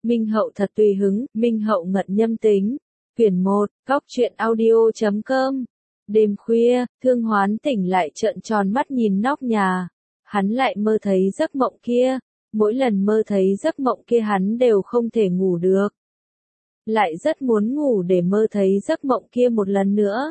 Minh Hậu thật tùy hứng, Minh Hậu ngận nhâm tính. Quyển 1, Cóc truyện audio.com. Đêm khuya, Thương Hoán tỉnh lại trợn tròn mắt nhìn nóc nhà. Hắn lại mơ thấy giấc mộng kia. Mỗi lần mơ thấy giấc mộng kia hắn đều không thể ngủ được. Lại rất muốn ngủ để mơ thấy giấc mộng kia một lần nữa.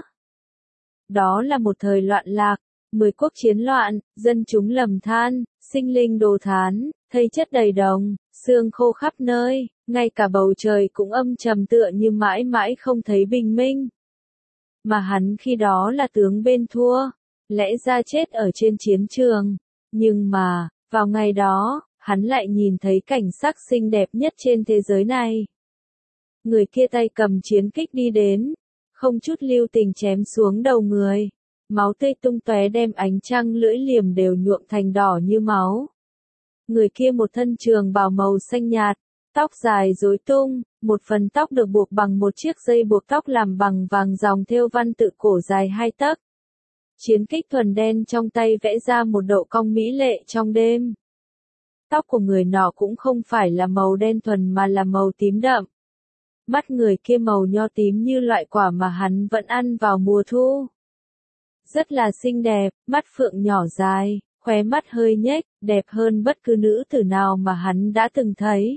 Đó là một thời loạn lạc, 10 quốc chiến loạn, dân chúng lầm than, sinh linh đồ thán, thây chất đầy đồng, xương khô khắp nơi, ngay cả bầu trời cũng âm trầm tựa như mãi mãi không thấy bình minh. Mà hắn khi đó là tướng bên thua, lẽ ra chết ở trên chiến trường, nhưng mà, vào ngày đó, hắn lại nhìn thấy cảnh sắc xinh đẹp nhất trên thế giới này. Người kia tay cầm chiến kích đi đến, không chút lưu tình chém xuống đầu người. Máu tươi tung tóe đem ánh trăng lưỡi liềm đều nhuộm thành đỏ như máu. Người kia một thân trường bào màu xanh nhạt, tóc dài rối tung, một phần tóc được buộc bằng một chiếc dây buộc tóc làm bằng vàng dòng thêu văn tự cổ dài 2 tấc. Chiến kích thuần đen trong tay vẽ ra một độ cong mỹ lệ trong đêm. Tóc của người nọ cũng không phải là màu đen thuần mà là màu tím đậm. Mắt người kia màu nho tím như loại quả mà hắn vẫn ăn vào mùa thu. Rất là xinh đẹp, mắt phượng nhỏ dài, khóe mắt hơi nhếch, đẹp hơn bất cứ nữ tử nào mà hắn đã từng thấy.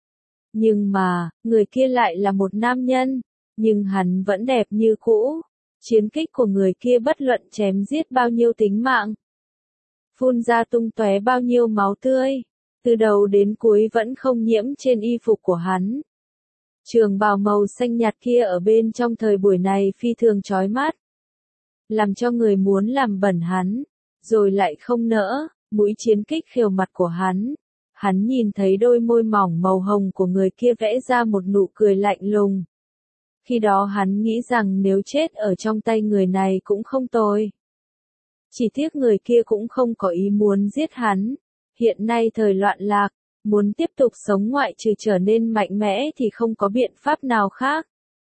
Nhưng mà, người kia lại là một nam nhân, nhưng hắn vẫn đẹp như cũ. Chiến kích của người kia bất luận chém giết bao nhiêu tính mạng, phun ra tung tóe bao nhiêu máu tươi, từ đầu đến cuối vẫn không nhiễm trên y phục của hắn. Trường bào màu xanh nhạt kia ở bên trong thời buổi này phi thường chói mắt, làm cho người muốn làm bẩn hắn, rồi lại không nỡ. Mũi chiến kích khều mặt của hắn. Hắn nhìn thấy đôi môi mỏng màu hồng của người kia vẽ ra một nụ cười lạnh lùng. Khi đó hắn nghĩ rằng nếu chết ở trong tay người này cũng không tồi. Chỉ tiếc người kia cũng không có ý muốn giết hắn. Hiện nay thời loạn lạc, muốn tiếp tục sống ngoại trừ trở nên mạnh mẽ thì không có biện pháp nào khác.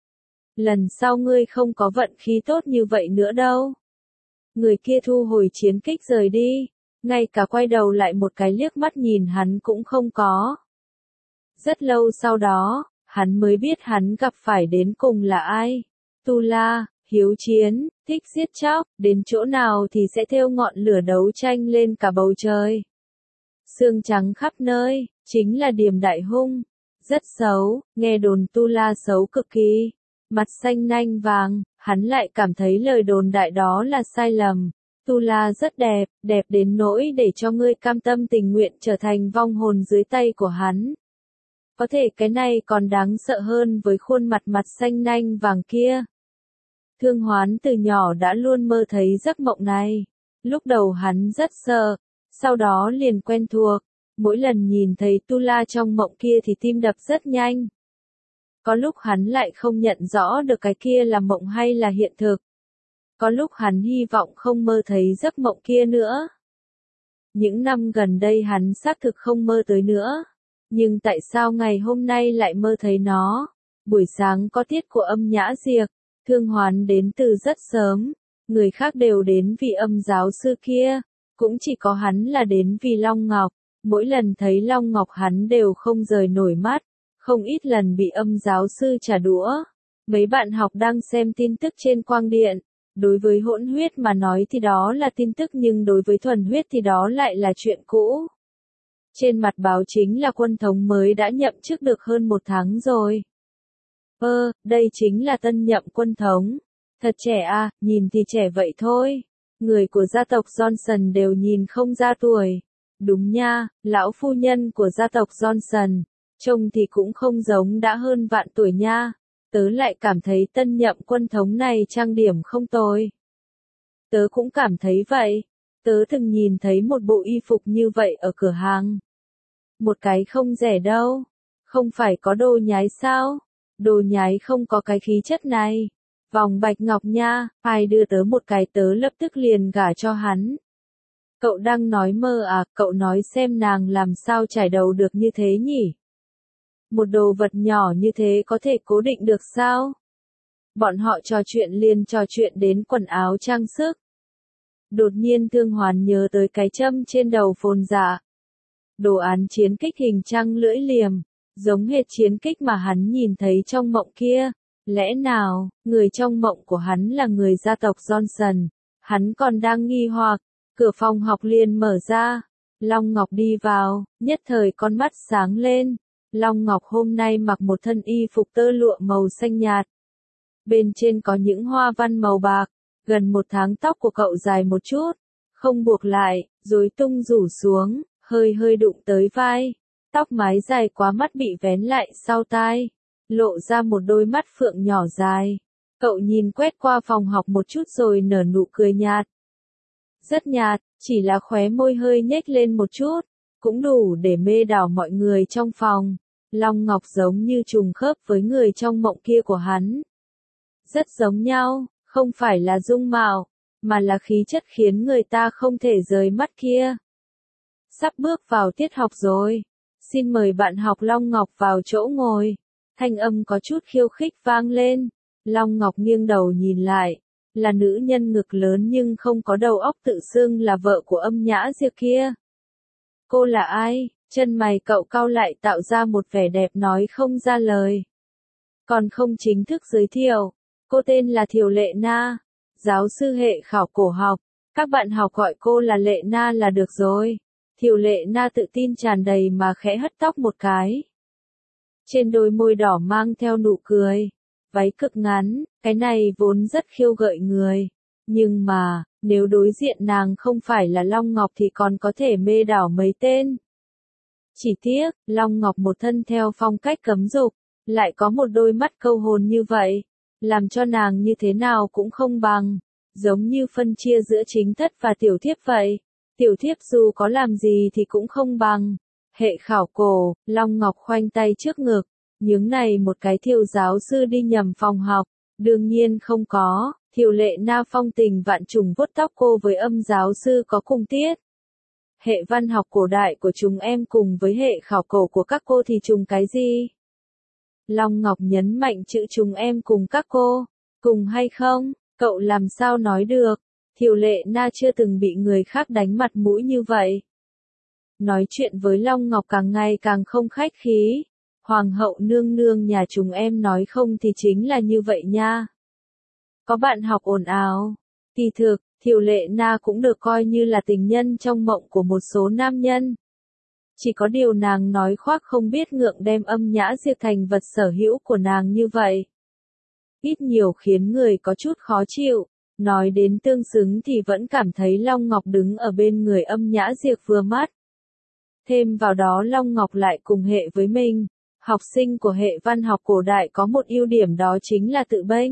Lần sau ngươi không có vận khí tốt như vậy nữa đâu. Người kia thu hồi chiến kích rời đi, ngay cả quay đầu lại một cái liếc mắt nhìn hắn cũng không có. Rất lâu sau đó, hắn mới biết hắn gặp phải đến cùng là ai. Tu La, hiếu chiến, thích giết chóc, đến chỗ nào thì sẽ thêu ngọn lửa đấu tranh lên cả bầu trời. Xương trắng khắp nơi, chính là Điềm Đại Hung. Rất xấu, nghe đồn Tu La xấu cực kỳ. Mặt xanh nanh vàng, hắn lại cảm thấy lời đồn đại đó là sai lầm. Tu La rất đẹp, đẹp đến nỗi để cho ngươi cam tâm tình nguyện trở thành vong hồn dưới tay của hắn. Có thể cái này còn đáng sợ hơn với khuôn mặt mặt xanh nanh vàng kia. Thương Hoán từ nhỏ đã luôn mơ thấy giấc mộng này. Lúc đầu hắn rất sợ, sau đó liền quen thuộc. Mỗi lần nhìn thấy Tu La trong mộng kia thì tim đập rất nhanh. Có lúc hắn lại không nhận rõ được cái kia là mộng hay là hiện thực. Có lúc hắn hy vọng không mơ thấy giấc mộng kia nữa. Những năm gần đây hắn xác thực không mơ tới nữa. Nhưng tại sao ngày hôm nay lại mơ thấy nó? Buổi sáng có tiết của âm nhã diệc, Thương Hoán đến từ rất sớm. Người khác đều đến vì âm giáo sư kia. Cũng chỉ có hắn là đến vì Long Ngọc. Mỗi lần thấy Long Ngọc hắn đều không rời nổi mắt. Không ít lần bị âm giáo sư trả đũa. Mấy bạn học đang xem tin tức trên quang điện. Đối với hỗn huyết mà nói thì đó là tin tức nhưng đối với thuần huyết thì đó lại là chuyện cũ. Trên mặt báo chính là quân thống mới đã nhậm chức được hơn 1 tháng rồi. Đây chính là tân nhậm quân thống. Thật trẻ à, nhìn thì trẻ vậy thôi. Người của gia tộc Johnson đều nhìn không ra tuổi. Đúng nha, lão phu nhân của gia tộc Johnson. Trông thì cũng không giống đã hơn vạn tuổi nha. Tớ lại cảm thấy tân nhậm quân thống này trang điểm không tồi. Tớ cũng cảm thấy vậy. Tớ từng nhìn thấy một bộ y phục như vậy ở cửa hàng. Một cái không rẻ đâu. Không phải có đồ nhái sao? Đồ nhái không có cái khí chất này. Vòng bạch ngọc nha, ai đưa tớ một cái tớ lập tức liền gả cho hắn. Cậu đang nói mơ à, cậu nói xem nàng làm sao trải đầu được như thế nhỉ? Một đồ vật nhỏ như thế có thể cố định được sao? Bọn họ trò chuyện liền trò chuyện đến quần áo trang sức. Đột nhiên Thương Hoán nhớ tới cái châm trên đầu Phồn Dạ. Đồ án chiến kích hình trăng lưỡi liềm, giống hệt chiến kích mà hắn nhìn thấy trong mộng kia. Lẽ nào, người trong mộng của hắn là người gia tộc Johnson? Hắn còn đang nghi hoặc, cửa phòng học liền mở ra. Long Ngọc đi vào, nhất thời con mắt sáng lên. Long Ngọc hôm nay mặc một thân y phục tơ lụa màu xanh nhạt. Bên trên có những hoa văn màu bạc, gần 1 tháng tóc của cậu dài một chút, không buộc lại, rối tung rủ xuống, hơi hơi đụng tới vai. Tóc mái dài quá mắt bị vén lại sau tai, lộ ra một đôi mắt phượng nhỏ dài. Cậu nhìn quét qua phòng học một chút rồi nở nụ cười nhạt. Rất nhạt, chỉ là khóe môi hơi nhếch lên một chút, cũng đủ để mê đảo mọi người trong phòng. Long Ngọc giống như trùng khớp với người trong mộng kia của hắn. Rất giống nhau, không phải là dung mạo, mà là khí chất khiến người ta không thể rời mắt kia. Sắp bước vào tiết học rồi. Xin mời bạn học Long Ngọc vào chỗ ngồi. Thanh âm có chút khiêu khích vang lên. Long Ngọc nghiêng đầu nhìn lại. Là nữ nhân ngực lớn nhưng không có đầu óc tự xưng là vợ của Âm Nhã Diệp kia. Cô là ai? Chân mày cậu cau lại tạo ra một vẻ đẹp nói không ra lời. Còn không chính thức giới thiệu. Cô tên là Thiều Lệ Na. Giáo sư hệ khảo cổ học. Các bạn học gọi cô là Lệ Na là được rồi. Thiều Lệ Na tự tin tràn đầy mà khẽ hất tóc một cái. Trên đôi môi đỏ mang theo nụ cười. Váy cực ngắn, cái này vốn rất khiêu gợi người. Nhưng mà, nếu đối diện nàng không phải là Long Ngọc thì còn có thể mê đảo mấy tên. Chỉ tiếc, Long Ngọc một thân theo phong cách cấm dục, lại có một đôi mắt câu hồn như vậy. Làm cho nàng như thế nào cũng không bằng. Giống như phân chia giữa chính thất và tiểu thiếp vậy. Tiểu thiếp dù có làm gì thì cũng không bằng. Hệ khảo cổ, Long Ngọc khoanh tay trước ngực. Nhướng này một cái Thiều giáo sư đi nhầm phòng học. Đương nhiên không có. Thiều Lệ Na phong tình vạn trùng vuốt tóc cô với Âm giáo sư có cùng tiết. Hệ văn học cổ đại của chúng em cùng với hệ khảo cổ của các cô thì trùng cái gì? Long Ngọc nhấn mạnh chữ chúng em cùng các cô. Cùng hay không? Cậu làm sao nói được? Thiều Lệ Na chưa từng bị người khác đánh mặt mũi như vậy. Nói chuyện với Long Ngọc càng ngày càng không khách khí. Hoàng hậu nương nương nhà chúng em nói không thì chính là như vậy nha. Có bạn học ồn ào. Kỳ thực, Thiều Lệ Na cũng được coi như là tình nhân trong mộng của một số nam nhân. Chỉ có điều nàng nói khoác không biết ngượng đem Âm Nhã Diệp thành vật sở hữu của nàng như vậy. Ít nhiều khiến người có chút khó chịu. Nói đến tương xứng thì vẫn cảm thấy Long Ngọc đứng ở bên người Âm Nhã Diệp vừa mắt. Thêm vào đó Long Ngọc lại cùng hệ với mình. Học sinh của hệ văn học cổ đại có một ưu điểm đó chính là tự bênh.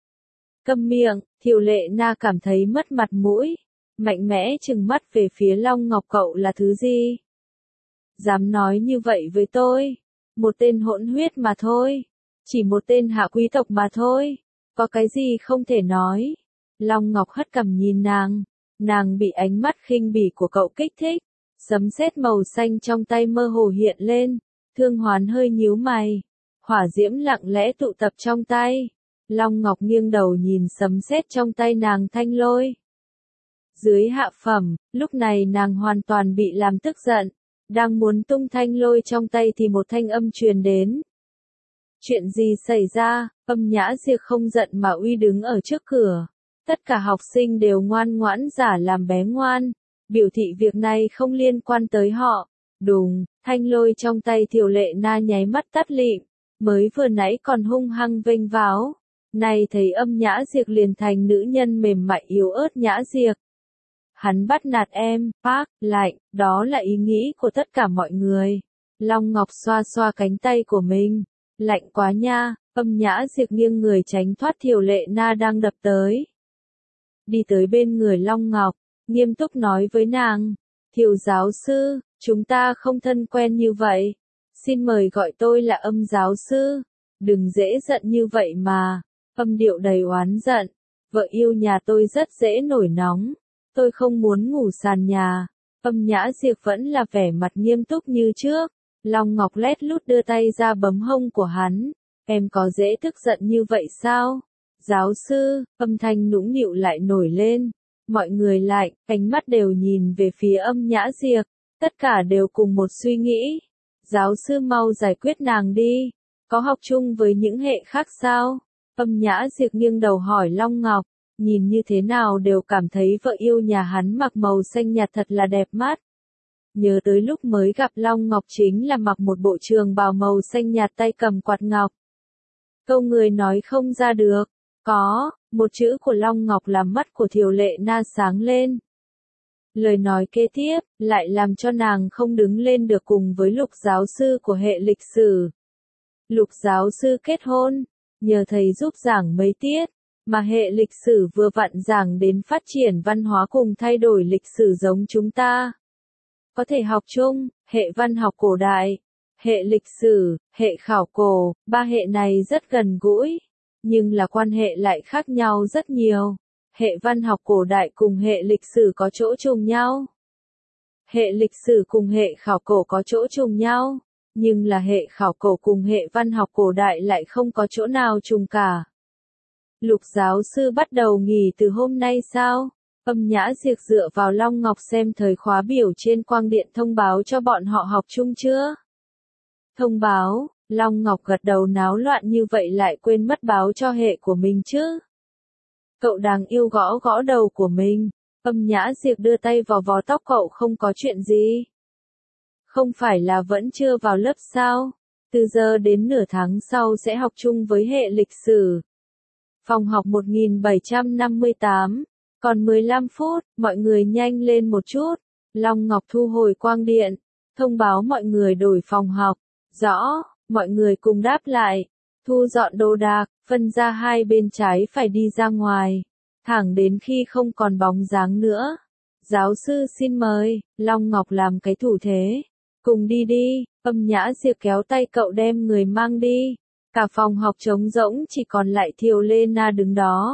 Câm miệng, Thiều Lệ Na cảm thấy mất mặt mũi. Mạnh mẽ trừng mắt về phía Long Ngọc cậu là thứ gì? Dám nói như vậy với tôi. Một tên hỗn huyết mà thôi. Chỉ một tên hạ quý tộc mà thôi. Có cái gì không thể nói. Long Ngọc hất cằm nhìn nàng. Nàng bị ánh mắt khinh bỉ của cậu kích thích. Sấm sét màu xanh trong tay mơ hồ hiện lên. Thương Hoán hơi nhíu mày. Hỏa diễm lặng lẽ tụ tập trong tay. Long Ngọc nghiêng đầu nhìn sấm sét trong tay nàng thanh lôi. Dưới hạ phẩm, lúc này nàng hoàn toàn bị làm tức giận. Đang muốn tung thanh lôi trong tay thì một thanh âm truyền đến. Chuyện gì xảy ra? Âm Nhã Diệp không giận mà uy đứng ở trước cửa. Tất cả học sinh đều ngoan ngoãn giả làm bé ngoan. Biểu thị việc này không liên quan tới họ. Đùng, thanh lôi trong tay Thiều Lệ Na nháy mắt tắt lịm. Mới vừa nãy còn hung hăng vênh váo. Này thấy Âm Nhã Diệp liền thành nữ nhân mềm mại yếu ớt Nhã Diệp. Hắn bắt nạt em, Park, lạnh, đó là ý nghĩ của tất cả mọi người. Long Ngọc xoa xoa cánh tay của mình. Lạnh quá nha, Âm Nhã Diệp nghiêng người tránh thoát Thiều Lệ Na đang đập tới. Đi tới bên người Long Ngọc, nghiêm túc nói với nàng. Thiều giáo sư, chúng ta không thân quen như vậy. Xin mời gọi tôi là Âm giáo sư. Đừng dễ giận như vậy mà. Âm điệu đầy oán giận. Vợ yêu nhà tôi rất dễ nổi nóng. Tôi không muốn ngủ sàn nhà. Âm Nhã Diệp vẫn là vẻ mặt nghiêm túc như trước. Long Ngọc lét lút đưa tay ra bấm hông của hắn. Em có dễ tức giận như vậy sao? Giáo sư, âm thanh nũng nịu lại nổi lên. Mọi người lại, ánh mắt đều nhìn về phía Âm Nhã Diệp. Tất cả đều cùng một suy nghĩ. giáo sư mau giải quyết nàng đi. Có học chung với những hệ khác sao? Âm Nhã Diệp nghiêng đầu hỏi Long Ngọc, nhìn như thế nào đều cảm thấy vợ yêu nhà hắn mặc màu xanh nhạt thật là đẹp mắt. Nhớ tới lúc mới gặp Long Ngọc chính là mặc một bộ trường bào màu xanh nhạt tay cầm quạt ngọc. Câu người nói không ra được. Có, một chữ của Long Ngọc làm mắt của Thiều Lệ Na sáng lên. Lời nói kế tiếp, lại làm cho nàng không đứng lên được cùng với Lục giáo sư của hệ lịch sử. Lục giáo sư kết hôn, nhờ thầy giúp giảng mấy tiết, mà hệ lịch sử vừa vặn giảng đến phát triển văn hóa cùng thay đổi lịch sử giống chúng ta. Có thể học chung, hệ văn học cổ đại, hệ lịch sử, hệ khảo cổ, ba hệ này rất gần gũi, nhưng là quan hệ lại khác nhau rất nhiều. Hệ văn học cổ đại cùng hệ lịch sử có chỗ trùng nhau. Hệ lịch sử cùng hệ khảo cổ có chỗ trùng nhau, nhưng là hệ khảo cổ cùng hệ văn học cổ đại lại không có chỗ nào trùng cả. Lục giáo sư bắt đầu nghỉ từ hôm nay sao? Âm Nhã Diệp dựa vào Long Ngọc xem thời khóa biểu trên quang điện thông báo cho bọn họ học chung chưa? Thông báo, Long Ngọc gật đầu náo loạn như vậy lại quên mất báo cho hệ của mình chứ. Cậu đáng yêu gõ gõ đầu của mình. Âm Nhã Diệp đưa tay vào vò tóc cậu không có chuyện gì. Không phải là vẫn chưa vào lớp sao? Từ giờ đến nửa tháng sau sẽ học chung với hệ lịch sử. Phòng học 1758. Còn 15 phút, mọi người nhanh lên một chút. Long Ngọc thu hồi quang điện. Thông báo mọi người đổi phòng học. Rõ, mọi người cùng đáp lại. Thu dọn đồ đạc, phân ra hai bên trái phải đi ra ngoài. Thẳng đến khi không còn bóng dáng nữa. Giáo sư xin mời, Long Ngọc làm cái thủ thế. Cùng đi đi, Âm Nhã Diệp kéo tay cậu đem người mang đi. Cả phòng học trống rỗng chỉ còn lại Thiều Lê Na đứng đó.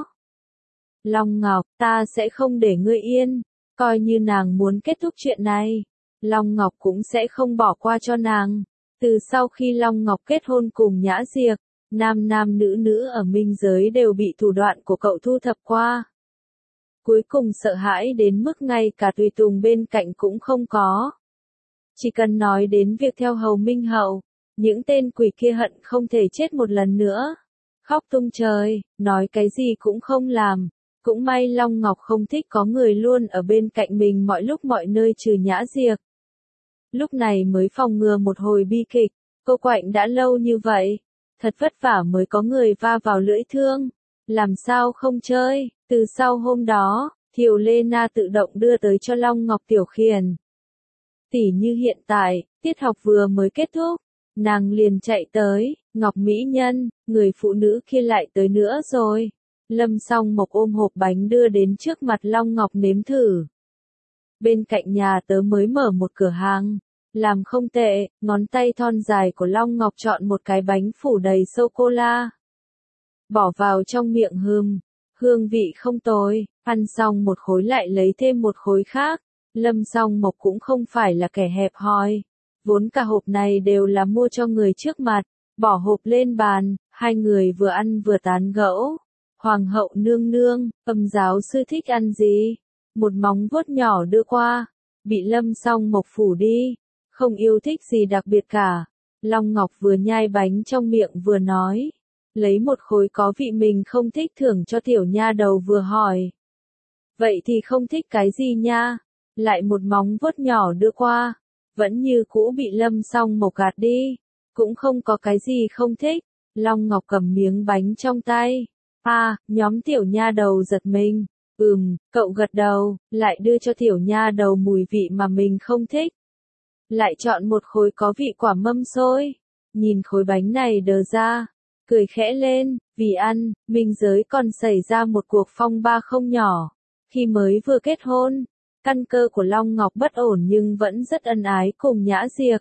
Long Ngọc, ta sẽ không để ngươi yên, coi như nàng muốn kết thúc chuyện này. Long Ngọc cũng sẽ không bỏ qua cho nàng. Từ sau khi Long Ngọc kết hôn cùng Nhã Diệp, nam nam nữ nữ ở minh giới đều bị thủ đoạn của cậu thu thập qua. Cuối cùng sợ hãi đến mức ngay cả tùy tùng bên cạnh cũng không có. Chỉ cần nói đến việc theo hầu Minh Hậu, những tên quỷ kia hận không thể chết một lần nữa. Khóc tung trời, nói cái gì cũng không làm. Cũng may Long Ngọc không thích có người luôn ở bên cạnh mình mọi lúc mọi nơi trừ Nhã Diệp. Lúc này mới phòng ngừa một hồi bi kịch, cô quạnh đã lâu như vậy. Thật vất vả mới có người va vào lưỡi thương. Làm sao không chơi, từ sau hôm đó, Thiều Lê Na tự động đưa tới cho Long Ngọc tiểu khiển. Tỉ như hiện tại, tiết học vừa mới kết thúc, nàng liền chạy tới, Ngọc Mỹ Nhân, người phụ nữ kia lại tới nữa rồi. Lâm Song Mộc ôm hộp bánh đưa đến trước mặt Long Ngọc nếm thử. Bên cạnh nhà tớ mới mở một cửa hàng, làm không tệ, ngón tay thon dài của Long Ngọc chọn một cái bánh phủ đầy sô-cô-la. Bỏ vào trong miệng hương vị không tồi, ăn xong một khối lại lấy thêm một khối khác. Lâm Song Mộc cũng không phải là kẻ hẹp hòi, vốn cả hộp này đều là mua cho người trước mặt, bỏ hộp lên bàn, hai người vừa ăn vừa tán gẫu. Hoàng hậu nương nương, Âm giáo sư thích ăn gì? Một móng vuốt nhỏ đưa qua, bị Lâm Song Mộc phủ đi, không yêu thích gì đặc biệt cả. Long Ngọc vừa nhai bánh trong miệng vừa nói, lấy một khối có vị mình không thích thưởng cho tiểu nha đầu vừa hỏi. Vậy thì không thích cái gì nha? Lại một móng vuốt nhỏ đưa qua, vẫn như cũ bị Lâm Song Mộc gạt đi, cũng không có cái gì không thích. Long Ngọc cầm miếng bánh trong tay. Nhóm tiểu nha đầu giật mình. Cậu gật đầu, lại đưa cho tiểu nha đầu mùi vị mà mình không thích. Lại chọn một khối có vị quả mâm xôi. Nhìn khối bánh này đờ ra, cười khẽ lên, vì ăn, minh giới còn xảy ra một cuộc phong ba không nhỏ. Khi mới vừa kết hôn, căn cơ của Long Ngọc bất ổn nhưng vẫn rất ân ái cùng Nhã Diệp.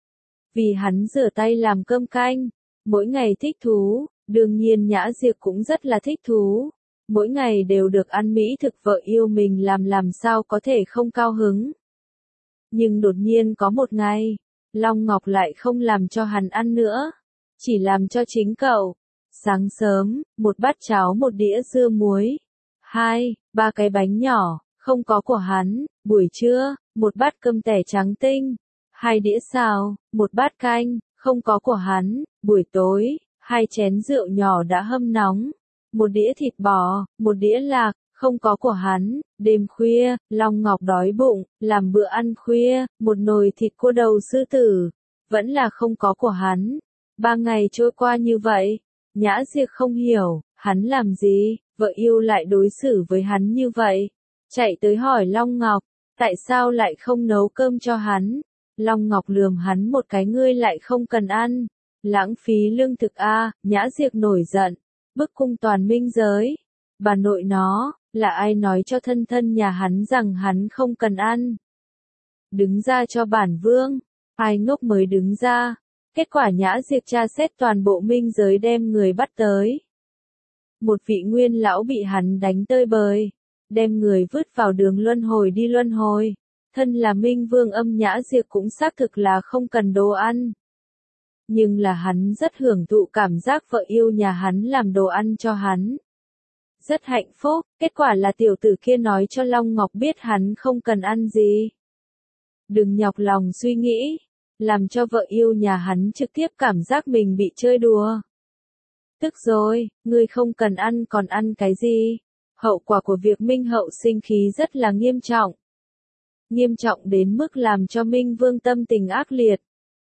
Vì hắn rửa tay làm cơm canh, mỗi ngày thích thú, đương nhiên Nhã Diệp cũng rất là thích thú. Mỗi ngày đều được ăn mỹ thực vợ yêu mình làm sao có thể không cao hứng. Nhưng đột nhiên có một ngày, Long Ngọc lại không làm cho hắn ăn nữa, chỉ làm cho chính cậu. Sáng sớm, một bát cháo một đĩa dưa muối, 2-3 cái bánh nhỏ, không có của hắn. Buổi trưa, một bát cơm tẻ trắng tinh, 2 đĩa xào, 1 bát canh, không có của hắn. Buổi tối, 2 chén rượu nhỏ đã hâm nóng, 1 đĩa thịt bò, 1 đĩa lạc, không có của hắn. Đêm khuya, Long Ngọc đói bụng, làm bữa ăn khuya, 1 nồi thịt cua đầu sư tử, vẫn là không có của hắn. 3 ngày trôi qua như vậy, Nhã Diệp không hiểu, hắn làm gì, vợ yêu lại đối xử với hắn như vậy. Chạy tới hỏi Long Ngọc, tại sao lại không nấu cơm cho hắn? Long Ngọc lườm hắn một cái, ngươi lại không cần ăn, lãng phí lương thực a. Nhã Diệp nổi giận, bức cung toàn minh giới. Bà nội nó, là ai nói cho thân thân nhà hắn rằng hắn không cần ăn? Đứng ra cho bản vương, ai ngốc mới đứng ra. Kết quả Nhã Diệp tra xét toàn bộ minh giới đem người bắt tới. Một vị nguyên lão bị hắn đánh tơi bời, đem người vứt vào đường luân hồi đi luân hồi. Thân là minh vương Âm Nhã Diệp cũng xác thực là không cần đồ ăn. Nhưng là hắn rất hưởng thụ cảm giác vợ yêu nhà hắn làm đồ ăn cho hắn. Rất hạnh phúc, kết quả là tiểu tử kia nói cho Long Ngọc biết hắn không cần ăn gì. Đừng nhọc lòng suy nghĩ, làm cho vợ yêu nhà hắn trực tiếp cảm giác mình bị chơi đùa. Tức rồi, ngươi không cần ăn còn ăn cái gì? Hậu quả của việc Minh Hậu sinh khí rất là nghiêm trọng. Nghiêm trọng đến mức làm cho Minh Vương tâm tình ác liệt.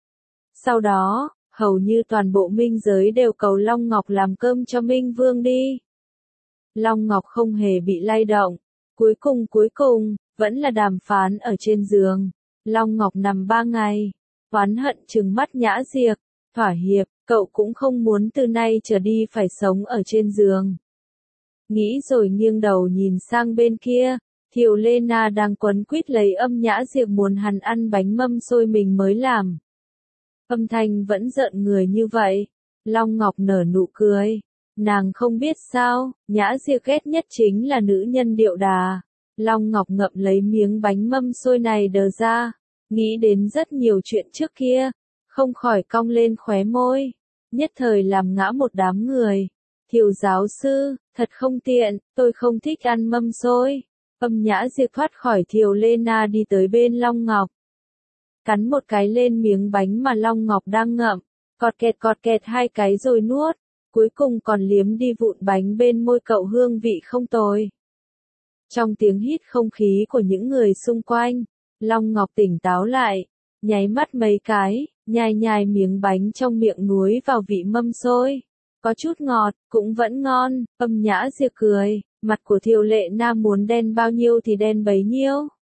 Sau đó, hầu như toàn bộ minh giới đều cầu Long Ngọc làm cơm cho Minh Vương đi. Long Ngọc không hề bị lay động. Cuối cùng, vẫn là đàm phán ở trên giường. Long Ngọc nằm 3 ngày. Oán hận trừng mắt Nhã Diệp. Thỏa hiệp, cậu cũng không muốn từ nay trở đi phải sống ở trên giường. Nghĩ rồi nghiêng đầu nhìn sang bên kia. Thiều Lê Na đang quấn quýt lấy Âm Nhã Diệp muốn hắn ăn bánh mâm xôi mình mới làm. Âm thanh vẫn giận người như vậy. Long Ngọc nở nụ cười. Nàng không biết sao, Nhã Diệp ghét nhất chính là nữ nhân điệu đà. Long Ngọc ngậm lấy miếng bánh mâm xôi này đờ ra, nghĩ đến rất nhiều chuyện trước kia, không khỏi cong lên khóe môi, nhất thời làm ngã một đám người. Thiều giáo sư, thật không tiện, tôi không thích ăn mâm xôi. Âm Nhã Diệp thoát khỏi Thiều Lê Na đi tới bên Long Ngọc. Cắn một cái lên miếng bánh mà Long Ngọc đang ngậm, cọt kẹt 2 cái rồi nuốt. Cuối cùng còn liếm đi vụn bánh bên môi cậu, hương vị không tồi. Trong tiếng hít không khí của những người xung quanh, Long Ngọc tỉnh táo lại, nháy mắt mấy cái, nhai miếng bánh trong miệng nuối vào vị mâm xôi. Có chút ngọt, cũng vẫn ngon. Âm Nhã Diệp cười, mặt của Thiều Lệ Na muốn đen bao nhiêu thì đen bấy nhiêu.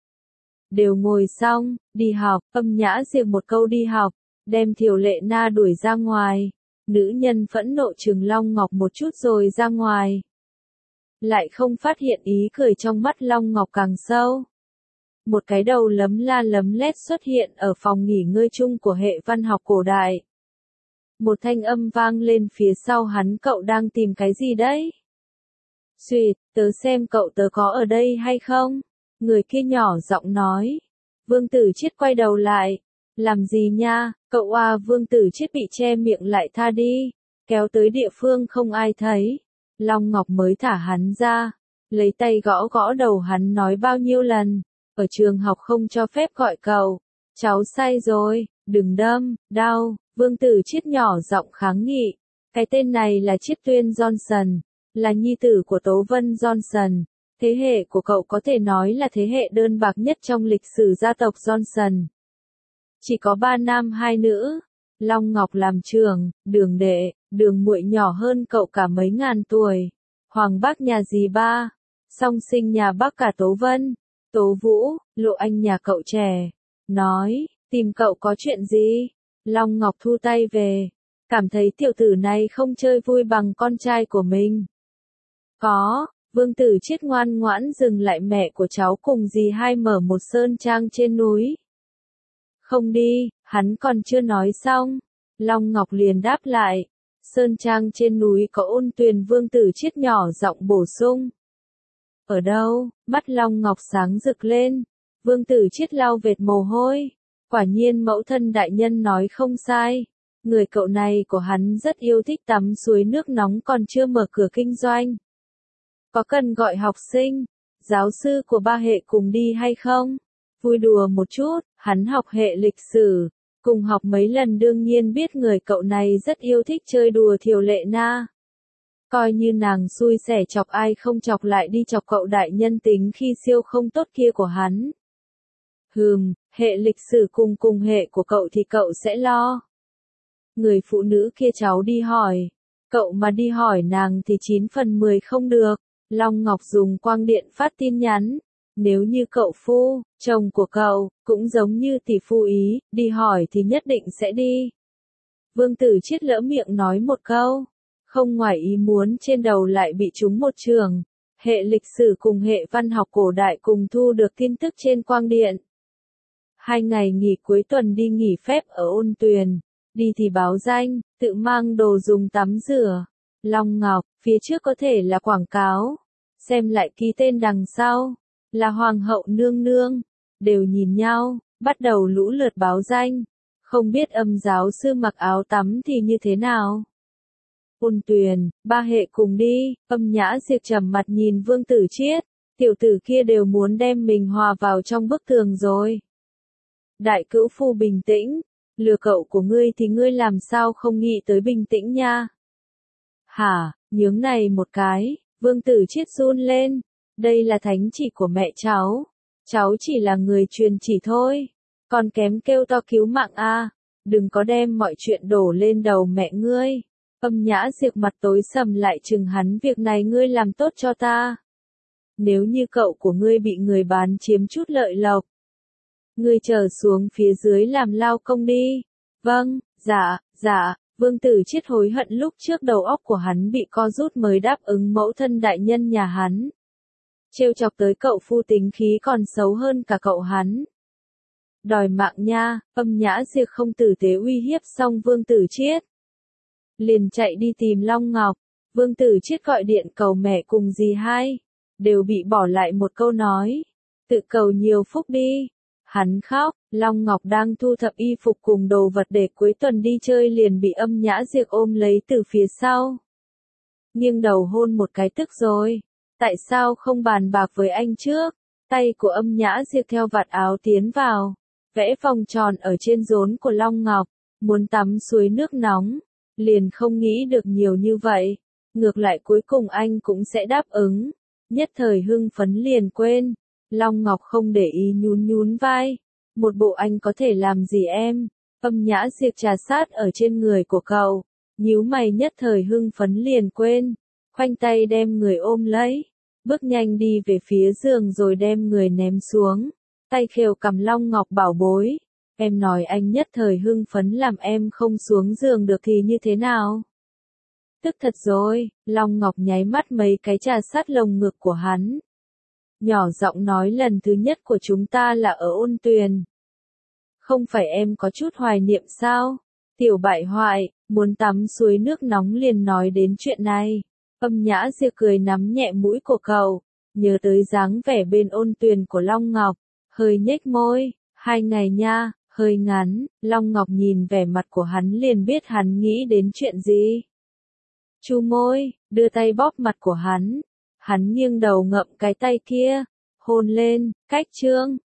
Đều ngồi xong, đi học. Âm Nhã Diệp một câu đi học, đem Thiều Lệ Na đuổi ra ngoài. Nữ nhân phẫn nộ trừng Long Ngọc một chút rồi ra ngoài. Lại không phát hiện ý cười trong mắt Long Ngọc càng sâu. Một cái đầu lấm la lấm lét xuất hiện ở phòng nghỉ ngơi chung của hệ văn học cổ đại. Một thanh âm vang lên phía sau hắn, cậu đang tìm cái gì đấy? Xuyệt, tớ xem cậu tớ có ở đây hay không? Người kia nhỏ giọng nói. Vương Tử Chiết quay đầu lại. Làm gì nha, cậu à? Vương Tử Chiết bị che miệng lại, tha đi. Kéo tới địa phương không ai thấy. Long Ngọc mới thả hắn ra. Lấy tay gõ gõ đầu hắn, nói bao nhiêu lần. Ở trường học không cho phép gọi cậu. Cháu sai rồi, đừng đâm, đau. Vương Tử Chiết nhỏ giọng kháng nghị. Cái tên này là Chiết Tuyên Johnson. Là nhi tử của Tố Vân Johnson. Thế hệ của cậu có thể nói là thế hệ đơn bạc nhất trong lịch sử gia tộc Johnson. Chỉ có 3 nam 2 nữ. Long Ngọc làm trường, đường đệ, đường muội nhỏ hơn cậu cả mấy ngàn tuổi. Hoàng bác nhà dì ba. Song sinh nhà bác cả Tố Vân, Tố Vũ, Lộ Anh nhà cậu trẻ. Nói, tìm cậu có chuyện gì? Long Ngọc thu tay về. Cảm thấy tiểu tử này không chơi vui bằng con trai của mình. Có. Vương Tử Chiết ngoan ngoãn dừng lại, mẹ của cháu cùng dì hai mở một sơn trang trên núi. Không đi, hắn còn chưa nói xong. Long Ngọc liền đáp lại. Sơn trang trên núi có ôn tuyền. Vương Tử Chiết nhỏ giọng bổ sung. Ở đâu? Mắt Long Ngọc sáng rực lên. Vương Tử Chiết lau vệt mồ hôi. Quả nhiên mẫu thân đại nhân nói không sai. Người cậu này của hắn rất yêu thích tắm suối nước nóng, còn chưa mở cửa kinh doanh. Có cần gọi học sinh, giáo sư của 3 hệ cùng đi hay không? Vui đùa một chút, hắn học hệ lịch sử, cùng học mấy lần đương nhiên biết người cậu này rất yêu thích chơi đùa Thiều Lệ Na. Coi như nàng xui xẻ chọc ai không chọc lại đi chọc cậu đại nhân tính khi siêu không tốt kia của hắn. Hệ lịch sử cùng hệ của cậu thì cậu sẽ lo. Người phụ nữ kia cháu đi hỏi. Cậu mà đi hỏi nàng thì 9 phần 10 không được. Long Ngọc dùng quang điện phát tin nhắn. Nếu như cậu phu, chồng của cậu, cũng giống như tỷ phu ý, đi hỏi thì nhất định sẽ đi. Vương Tử Chiết lỡ miệng nói một câu. Không ngoài ý muốn trên đầu lại bị trúng một trường. Hệ lịch sử cùng hệ văn học cổ đại cùng thu được tin tức trên quang điện. 2 ngày nghỉ cuối tuần đi nghỉ phép ở Ôn Tuyền. Đi thì báo danh, tự mang đồ dùng tắm rửa. Long Ngọc, phía trước có thể là quảng cáo. Xem lại ký tên đằng sau. Là Hoàng hậu nương nương. Đều nhìn nhau, bắt đầu lũ lượt báo danh. Không biết Âm giáo sư mặc áo tắm thì như thế nào. Ôn Tuyền, 3 hệ cùng đi. Âm Nhã Diệp trầm mặt nhìn Vương Tử Chiết. Tiểu tử kia đều muốn đem mình hòa vào trong bức tường rồi. Đại cữu phu bình tĩnh. Lừa cậu của ngươi thì ngươi làm sao không nghĩ tới bình tĩnh nha. Hả, nhướng này một cái, Vương Tử Chiết run lên. Đây là thánh chỉ của mẹ cháu. Cháu chỉ là người truyền chỉ thôi. Còn kém kêu to cứu mạng a. Đừng có đem mọi chuyện đổ lên đầu mẹ ngươi. Âm Nhã Diệp mặt tối sầm lại chừng hắn, việc này ngươi làm tốt cho ta. Nếu như cậu của ngươi bị người bán chiếm chút lợi lộc, ngươi trở xuống phía dưới làm lao công đi. Vâng, dạ, Vương Tử Chiết hối hận lúc trước đầu óc của hắn bị co rút mới đáp ứng mẫu thân đại nhân nhà hắn. Trêu chọc tới cậu phu tính khí còn xấu hơn cả cậu hắn. Đòi mạng nha, Âm Nhã Diệp không tử tế uy hiếp xong Vương Tử Chiết. Liền chạy đi tìm Long Ngọc. Vương Tử Chiết gọi điện cầu mẹ cùng dì hai. Đều bị bỏ lại một câu nói. Tự cầu nhiều phúc đi. Hắn khóc, Long Ngọc đang thu thập y phục cùng đồ vật để cuối tuần đi chơi liền bị Âm Nhã Diệp ôm lấy từ phía sau. Nghiêng đầu hôn một cái, tức rồi. Tại sao không bàn bạc với anh trước? Tay của Âm Nhã Diệp theo vạt áo tiến vào. Vẽ vòng tròn ở trên rốn của Long Ngọc. Muốn tắm suối nước nóng. Liền không nghĩ được nhiều như vậy. Ngược lại cuối cùng anh cũng sẽ đáp ứng. Nhất thời hưng phấn liền quên. Long Ngọc không để ý nhún vai. Một bộ anh có thể làm gì em. Âm Nhã Diệp trà sát ở trên người của cậu. Nhíu mày, nhất thời hưng phấn liền quên. Khoanh tay đem người ôm lấy. Bước nhanh đi về phía giường rồi đem người ném xuống. Tay khều cầm Long Ngọc, bảo bối. Em nói anh nhất thời hưng phấn làm em không xuống giường được thì như thế nào? Tức thật rồi, Long Ngọc nháy mắt mấy cái trà sát lồng ngực của hắn. Nhỏ giọng nói, lần thứ nhất của chúng ta là ở Ôn Tuyền. Không phải em có chút hoài niệm sao? Tiểu bại hoại, muốn tắm suối nước nóng liền nói đến chuyện này. Âm Nhã Diệp cười nắm nhẹ mũi của cậu, nhớ tới dáng vẻ bên Ôn Tuyền của Long Ngọc, hơi nhếch môi, 2 ngày nha, hơi ngắn. Long Ngọc nhìn vẻ mặt của hắn liền biết hắn nghĩ đến chuyện gì. Chu môi, đưa tay bóp mặt của hắn. Hắn nghiêng đầu ngậm cái tay kia, hôn lên, cách chương.